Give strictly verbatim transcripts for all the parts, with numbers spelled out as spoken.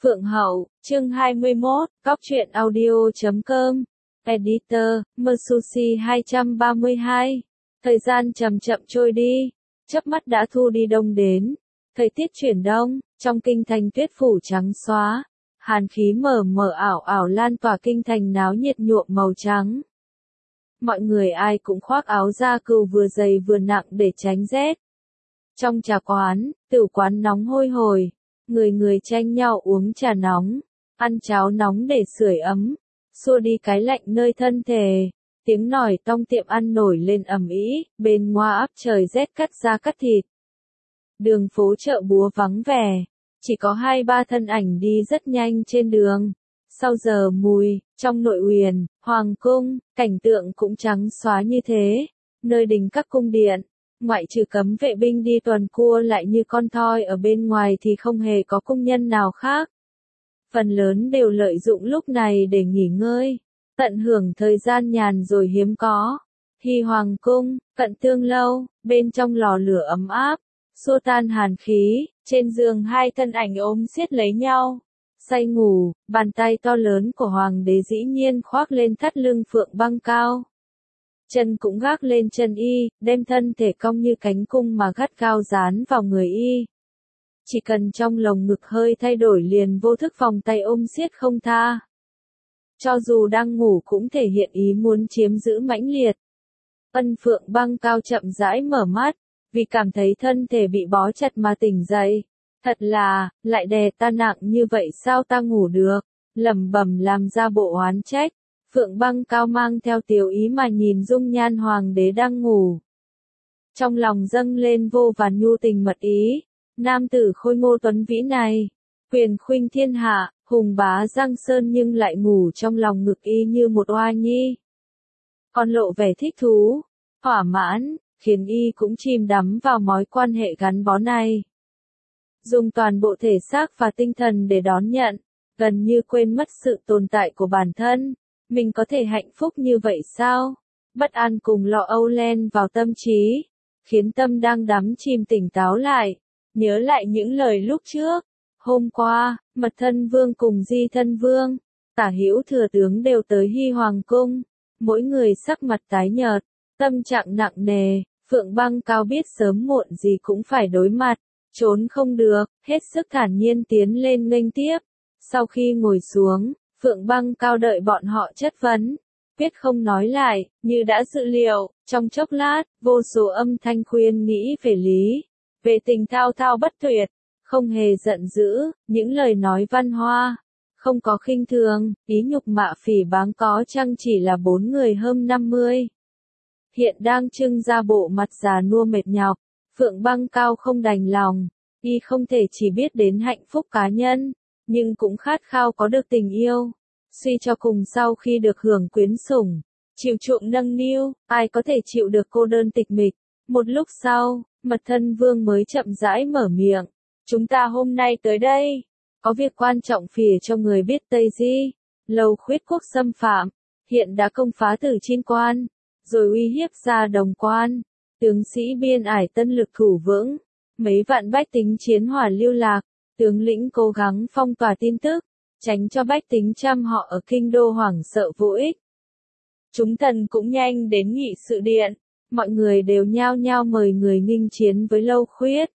Phượng Hậu, chương hai mươi mốt, Góc truyện audio chấm com, Editor, Msushi hai trăm ba mươi hai. Thời gian chậm chậm trôi đi, chớp mắt đã thu đi đông đến. Thời tiết chuyển đông, trong kinh thành tuyết phủ trắng xóa, hàn khí mờ mờ ảo ảo lan tỏa kinh thành náo nhiệt nhuộm màu trắng. Mọi người ai cũng khoác áo da cừu vừa dày vừa nặng để tránh rét. Trong trà quán, tửu quán nóng hôi hổi, người người tranh nhau uống trà nóng, ăn cháo nóng để sưởi ấm, xua đi cái lạnh nơi thân thể. Tiếng nòi tong tiệm ăn nổi lên ầm ĩ, bên ngoài áp trời rét cắt da cắt thịt. Đường phố chợ búa vắng vẻ, chỉ có hai ba thân ảnh đi rất nhanh trên đường. Sau giờ mùi, trong nội uyển, hoàng cung, cảnh tượng cũng trắng xóa như thế. Nơi đình các cung điện, ngoại trừ cấm vệ binh đi tuần cua lại như con thoi ở bên ngoài thì không hề có cung nhân nào khác. Phần lớn đều lợi dụng lúc này để nghỉ ngơi, tận hưởng thời gian nhàn rồi hiếm có. Hy hoàng cung, cận tương lâu, bên trong lò lửa ấm áp, xua tan hàn khí, trên giường hai thân ảnh ôm siết lấy nhau. Say ngủ, bàn tay to lớn của hoàng đế dĩ nhiên khoác lên thắt lưng phượng băng cao. Chân cũng gác lên chân y, đem thân thể cong như cánh cung mà gắt gao dán vào người y. Chỉ cần trong lồng ngực hơi thay đổi liền vô thức vòng tay ôm siết không tha. Cho dù đang ngủ cũng thể hiện ý muốn chiếm giữ mãnh liệt. Ân phượng băng cao chậm rãi mở mắt, vì cảm thấy thân thể bị bó chặt mà tỉnh dậy. Thật là, lại đè ta nặng như vậy sao ta ngủ được, lẩm bẩm làm ra bộ oán trách. Phượng băng cao mang theo tiểu ý mà nhìn dung nhan hoàng đế đang ngủ. Trong lòng dâng lên vô vàn nhu tình mật ý, nam tử khôi ngô tuấn vĩ này, quyền khuynh thiên hạ, hùng bá giang sơn nhưng lại ngủ trong lòng ngực y như một oa nhi. Còn lộ vẻ thích thú, thỏa mãn, khiến y cũng chìm đắm vào mối quan hệ gắn bó này. Dùng toàn bộ thể xác và tinh thần để đón nhận, gần như quên mất sự tồn tại của bản thân. Mình có thể hạnh phúc như vậy sao? Bất an cùng lo âu len vào tâm trí, khiến tâm đang đắm chìm tỉnh táo lại, nhớ lại những lời lúc trước. Hôm qua, Mật Thân Vương cùng Di Thân Vương, Tả Hữu Thừa Tướng đều tới Hy Hoàng Cung, mỗi người sắc mặt tái nhợt, tâm trạng nặng nề. Phượng băng cao biết sớm muộn gì cũng phải đối mặt, trốn không được, hết sức thản nhiên tiến lên nghênh tiếp. Sau khi ngồi xuống, Phượng băng cao đợi bọn họ chất vấn, quyết không nói lại, như đã dự liệu. Trong chốc lát, vô số âm thanh khuyên nghĩ về lý, về tình thao thao bất tuyệt, không hề giận dữ, những lời nói văn hoa, không có khinh thường, ý nhục mạ phỉ báng có chăng chỉ là bốn người hơn năm mươi. Hiện đang trưng ra bộ mặt già nua mệt nhọc, Phượng băng cao không đành lòng, y không thể chỉ biết đến hạnh phúc cá nhân, nhưng cũng khát khao có được tình yêu. Suy cho cùng sau khi được hưởng quyến sủng, chiều chuộng nâng niu, ai có thể chịu được cô đơn tịch mịch. Một lúc sau, Mật Thân Vương mới chậm rãi mở miệng. Chúng ta hôm nay tới đây, có việc quan trọng phìa cho người biết Tây Di. Lâu Khuyết quốc xâm phạm, hiện đã công phá Tử Chin Quan, rồi uy hiếp ra Đồng Quan. Tướng sĩ biên ải tân lực thủ vững, mấy vạn bách tính chiến hỏa lưu lạc. Tướng lĩnh cố gắng phong tỏa tin tức, tránh cho bách tính trăm họ ở kinh đô hoảng sợ vô ích. Chúng thần cũng nhanh đến nghị sự điện, mọi người đều nhao nhao mời người nghênh chiến với Lâu Khuyết.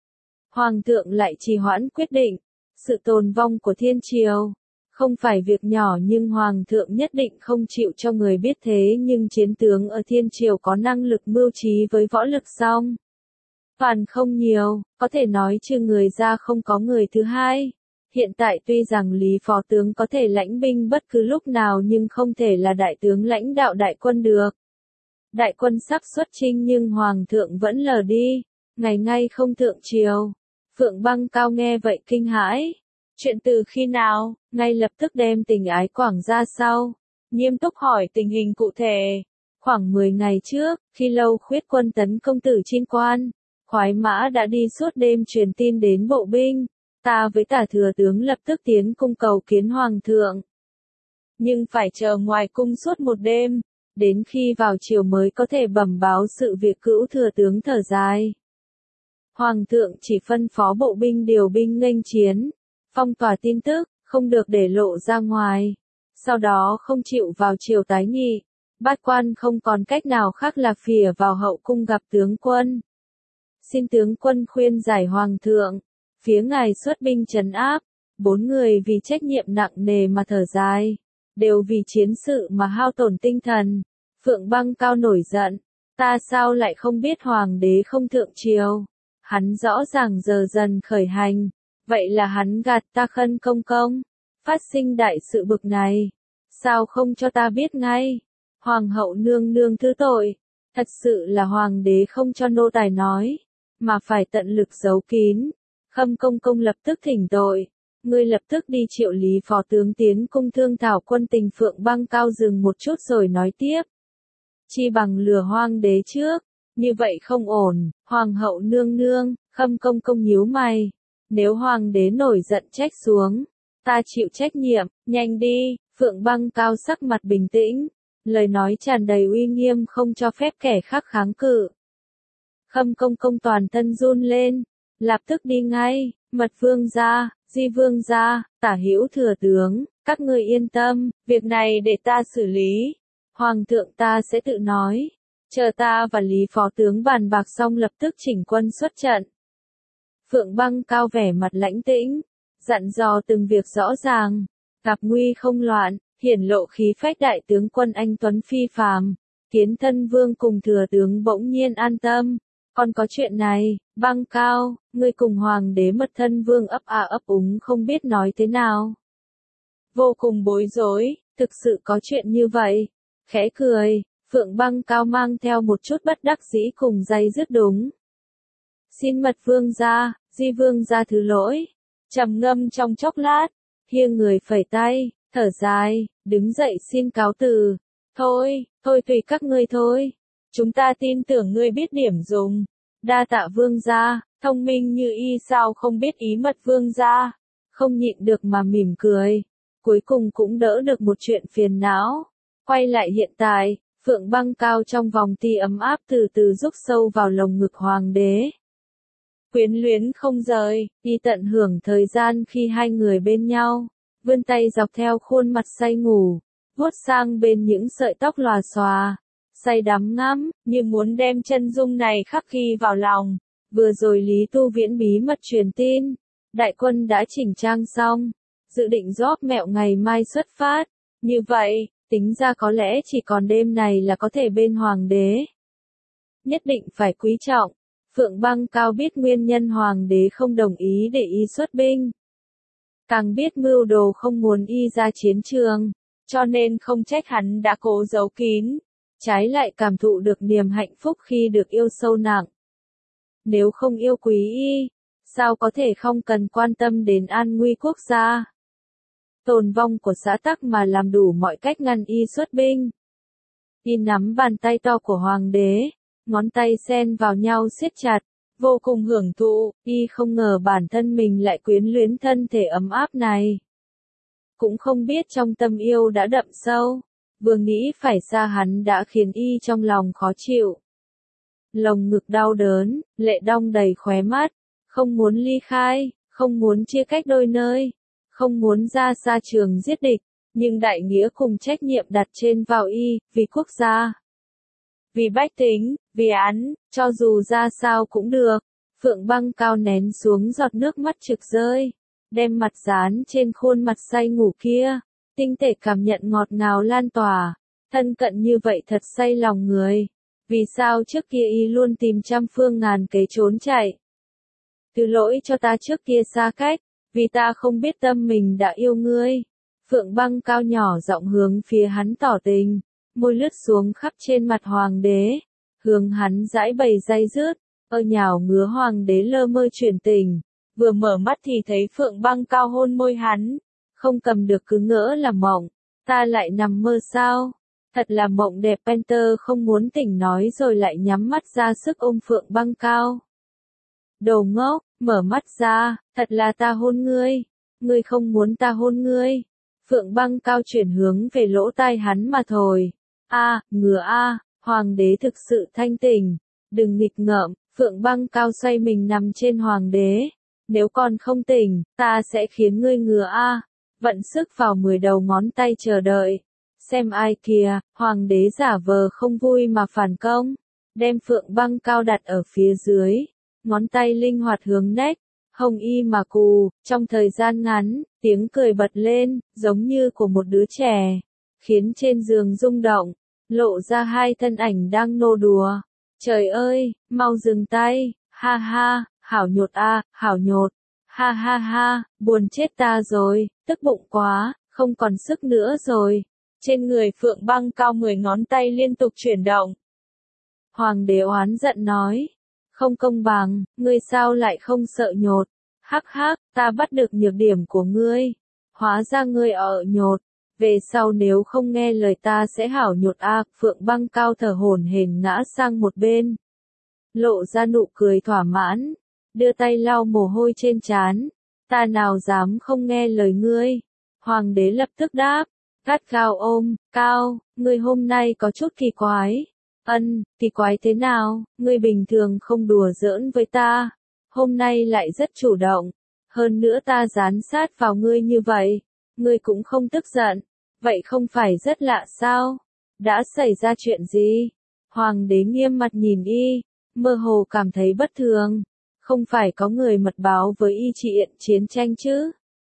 Hoàng thượng lại trì hoãn quyết định, sự tồn vong của thiên triều, không phải việc nhỏ nhưng hoàng thượng nhất định không chịu cho người biết thế nhưng chiến tướng ở thiên triều có năng lực mưu trí với võ lực song. Toàn không nhiều, có thể nói trừ người ra không có người thứ hai. Hiện tại tuy rằng Lý Phó Tướng có thể lãnh binh bất cứ lúc nào nhưng không thể là đại tướng lãnh đạo đại quân được. Đại quân sắp xuất chinh nhưng Hoàng thượng vẫn lờ đi, ngày ngay không thượng triều. Phượng băng cao nghe vậy kinh hãi. Chuyện từ khi nào, ngay lập tức đem tình ái quảng ra sau. Nghiêm túc hỏi tình hình cụ thể. Khoảng mười ngày trước, khi Lâu Khuyết quân tấn công Tử Chin Quan, khoái mã đã đi suốt đêm truyền tin đến bộ binh, ta với Tả Thừa Tướng lập tức tiến cung cầu kiến Hoàng thượng. Nhưng phải chờ ngoài cung suốt một đêm, đến khi vào chiều mới có thể bẩm báo sự việc. Cữu Thừa Tướng thở dài. Hoàng thượng chỉ phân phó bộ binh điều binh nghênh chiến, phong tỏa tin tức, không được để lộ ra ngoài. Sau đó không chịu vào triều tái nghị, bát quan không còn cách nào khác là phìa vào hậu cung gặp tướng quân. Xin tướng quân khuyên giải hoàng thượng, phía ngài xuất binh trấn áp, bốn người vì trách nhiệm nặng nề mà thở dài, đều vì chiến sự mà hao tổn tinh thần. Phượng Băng Cao nổi giận, ta sao lại không biết hoàng đế không thượng triều, hắn rõ ràng giờ dần khởi hành, vậy là hắn gạt ta Khân công công, phát sinh đại sự bực này, sao không cho ta biết ngay, hoàng hậu nương nương thứ tội, thật sự là hoàng đế không cho nô tài nói, mà phải tận lực giấu kín. Khâm công công lập tức thỉnh tội, ngươi lập tức đi triệu lý phó tướng tiến cung thương thảo quân tình. Phượng Băng Cao dừng một chút rồi nói tiếp. Chi bằng lừa hoàng đế trước, như vậy không ổn, hoàng hậu nương nương, Khâm công công nhíu mày, nếu hoàng đế nổi giận trách xuống, ta chịu trách nhiệm, nhanh đi. Phượng Băng Cao sắc mặt bình tĩnh, lời nói tràn đầy uy nghiêm không cho phép kẻ khác kháng cự. Khâm công công toàn thân run lên, lập tức đi ngay. Mật vương gia, Di vương gia, Tả Hữu thừa tướng, các ngươi yên tâm, việc này để ta xử lý. Hoàng thượng ta sẽ tự nói, chờ ta và Lý phó tướng bàn bạc xong lập tức chỉnh quân xuất trận. Phượng Băng Cao vẻ mặt lãnh tĩnh, dặn dò từng việc rõ ràng, gặp nguy không loạn, hiển lộ khí phách đại tướng quân anh tuấn phi phàm. Kiến Thân Vương cùng thừa tướng bỗng nhiên an tâm. Còn có chuyện này, Băng Cao, ngươi cùng hoàng đế Mật Thân Vương ấp à ấp úng không biết nói thế nào. Vô cùng bối rối, thực sự có chuyện như vậy. Khẽ cười, Phượng Băng Cao mang theo một chút bất đắc dĩ cùng dây dứt đúng. Xin Mật Vương gia, Di Vương gia thứ lỗi. Trầm ngâm trong chốc lát, hiêng người phẩy tay, thở dài, đứng dậy xin cáo từ. Thôi, thôi tùy các ngươi thôi. Chúng ta tin tưởng ngươi biết điểm dùng. Đa tạ vương gia, thông minh như y sao không biết ý Mật vương gia. Không nhịn được mà mỉm cười. Cuối cùng cũng đỡ được một chuyện phiền não. Quay lại hiện tại, Phượng Băng Cao trong vòng ti ấm áp từ từ rúc sâu vào lồng ngực hoàng đế. Quyến luyến không rời, đi tận hưởng thời gian khi hai người bên nhau. Vươn tay dọc theo khuôn mặt say ngủ, vuốt sang bên những sợi tóc lòa xòa. Say đắm ngắm, như muốn đem chân dung này khắc ghi vào lòng. Vừa rồi Lý Tu Viễn bí mật truyền tin, đại quân đã chỉnh trang xong, dự định rót mẹo ngày mai xuất phát. Như vậy, tính ra có lẽ chỉ còn đêm này là có thể bên hoàng đế. Nhất định phải quý trọng. Phượng Băng Cao biết nguyên nhân hoàng đế không đồng ý để y xuất binh. Càng biết mưu đồ không muốn y ra chiến trường, cho nên không trách hắn đã cố giấu kín. Trái lại cảm thụ được niềm hạnh phúc khi được yêu sâu nặng. Nếu không yêu quý y, sao có thể không cần quan tâm đến an nguy quốc gia, tồn vong của xã tắc mà làm đủ mọi cách ngăn y xuất binh. Y nắm bàn tay to của hoàng đế, ngón tay xen vào nhau siết chặt, vô cùng hưởng thụ, y không ngờ bản thân mình lại quyến luyến thân thể ấm áp này. Cũng không biết trong tâm yêu đã đậm sâu. Vừa nghĩ phải xa hắn đã khiến y trong lòng khó chịu. Lồng ngực đau đớn, lệ đong đầy khóe mắt, không muốn ly khai, không muốn chia cách đôi nơi, không muốn ra xa trường giết địch, nhưng đại nghĩa cùng trách nhiệm đặt trên vào y, vì quốc gia, vì bách tính, vì án, cho dù ra sao cũng được. Phượng Băng Cao nén xuống giọt nước mắt trực rơi, đem mặt dán trên khuôn mặt say ngủ kia. Tinh tế cảm nhận ngọt ngào lan tỏa, thân cận như vậy thật say lòng người. Vì sao trước kia y luôn tìm trăm phương ngàn kế trốn chạy? Thứ lỗi cho ta trước kia xa cách, vì ta không biết tâm mình đã yêu ngươi. Phượng Băng Cao nhỏ giọng hướng phía hắn tỏ tình, môi lướt xuống khắp trên mặt hoàng đế, hướng hắn giãi bày day dứt, ơ nhào ngứa hoàng đế lơ mơ chuyển tình, vừa mở mắt thì thấy Phượng Băng Cao hôn môi hắn. Không cầm được cứ ngỡ là mộng, ta lại nằm mơ sao? Thật là mộng đẹp. Panther không muốn tỉnh nói rồi lại nhắm mắt ra sức ôm Phượng Băng Cao. Đồ ngốc, mở mắt ra, thật là ta hôn ngươi, ngươi không muốn ta hôn ngươi. Phượng Băng Cao chuyển hướng về lỗ tai hắn mà thổi. A, à, ngừa a, à, hoàng đế thực sự thanh tỉnh, đừng nghịch ngợm. Phượng Băng Cao xoay mình nằm trên hoàng đế, nếu còn không tỉnh, ta sẽ khiến ngươi ngứa a. Vận sức vào mười đầu ngón tay chờ đợi. Xem ai kìa, hoàng đế giả vờ không vui mà phản công, đem phượng băng cao đặt ở phía dưới, ngón tay linh hoạt hướng nách, hồng y mà cù, trong thời gian ngắn, tiếng cười bật lên, giống như của một đứa trẻ, khiến trên giường rung động, lộ ra hai thân ảnh đang nô đùa. Trời ơi, mau dừng tay, ha ha, hảo nhột a, hảo nhột, ha ha ha, buồn chết ta rồi, tức bụng quá, không còn sức nữa rồi. Trên người phượng băng cao mười ngón tay liên tục chuyển động. Hoàng đế oán giận nói, không công bằng, ngươi sao lại không sợ nhột? Hắc hắc, ta bắt được nhược điểm của ngươi. Hóa ra ngươi ở nhột, về sau nếu không nghe lời ta sẽ hảo nhột a. Phượng băng cao thở hổn hển ngã sang một bên, lộ ra nụ cười thỏa mãn, đưa tay lau mồ hôi trên trán. Ta nào dám không nghe lời ngươi? Hoàng đế lập tức đáp, gắt gao ôm, cao, ngươi hôm nay có chút kỳ quái. Ân, kỳ quái thế nào, ngươi bình thường không đùa giỡn với ta, hôm nay lại rất chủ động, hơn nữa ta dán sát vào ngươi như vậy, ngươi cũng không tức giận, vậy không phải rất lạ sao? Đã xảy ra chuyện gì? Hoàng đế nghiêm mặt nhìn y, mơ hồ cảm thấy bất thường, không phải có người mật báo với y chuyện chiến tranh chứ?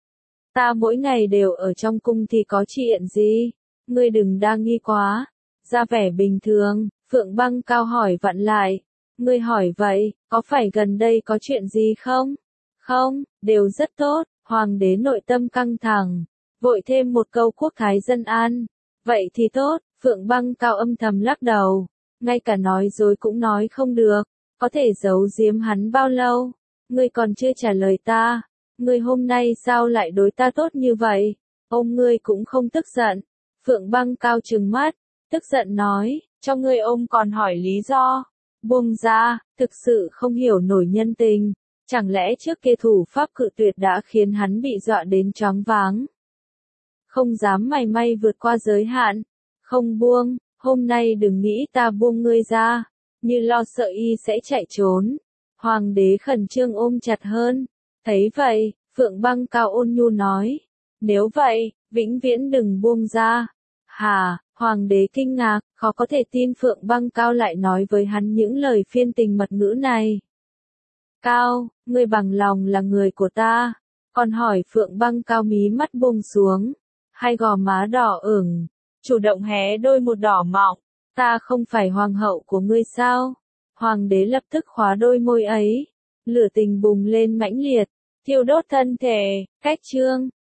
Ta mỗi ngày đều ở trong cung thì có chuyện gì? Ngươi đừng đa nghi quá. Ra vẻ bình thường, Phượng băng cao hỏi vặn lại. Ngươi hỏi vậy, có phải gần đây có chuyện gì không? Không, đều rất tốt. Hoàng đế nội tâm căng thẳng, vội thêm một câu quốc thái dân an. Vậy thì tốt. Phượng băng cao âm thầm lắc đầu, ngay cả nói dối cũng nói không được, có thể giấu giếm hắn bao lâu? Ngươi còn chưa trả lời ta. Ngươi hôm nay sao lại đối ta tốt như vậy? Ông ngươi cũng không tức giận. Phượng băng cao trừng mắt, tức giận nói, cho ngươi ông còn hỏi lý do. Buông ra, thực sự không hiểu nổi nhân tình. Chẳng lẽ trước kia thủ pháp cự tuyệt đã khiến hắn bị dọa đến choáng váng? Không dám mảy may vượt qua giới hạn. Không buông, hôm nay đừng nghĩ ta buông ngươi ra. Như lo sợ y sẽ chạy trốn. Hoàng đế khẩn trương ôm chặt hơn. Thấy vậy, Phượng băng cao ôn nhu nói, nếu vậy, vĩnh viễn đừng buông ra. Hà, hoàng đế kinh ngạc, khó có thể tin Phượng băng cao lại nói với hắn những lời phiên tình mật ngữ này. Cao, ngươi bằng lòng là người của ta. Còn hỏi Phượng băng cao mí mắt buông xuống, hai gò má đỏ ửng, chủ động hé đôi một đỏ mọng. Ta không phải hoàng hậu của ngươi sao? Hoàng đế lập tức khóa đôi môi ấy. Lửa tình bùng lên mãnh liệt, thiêu đốt thân thể. Cách chương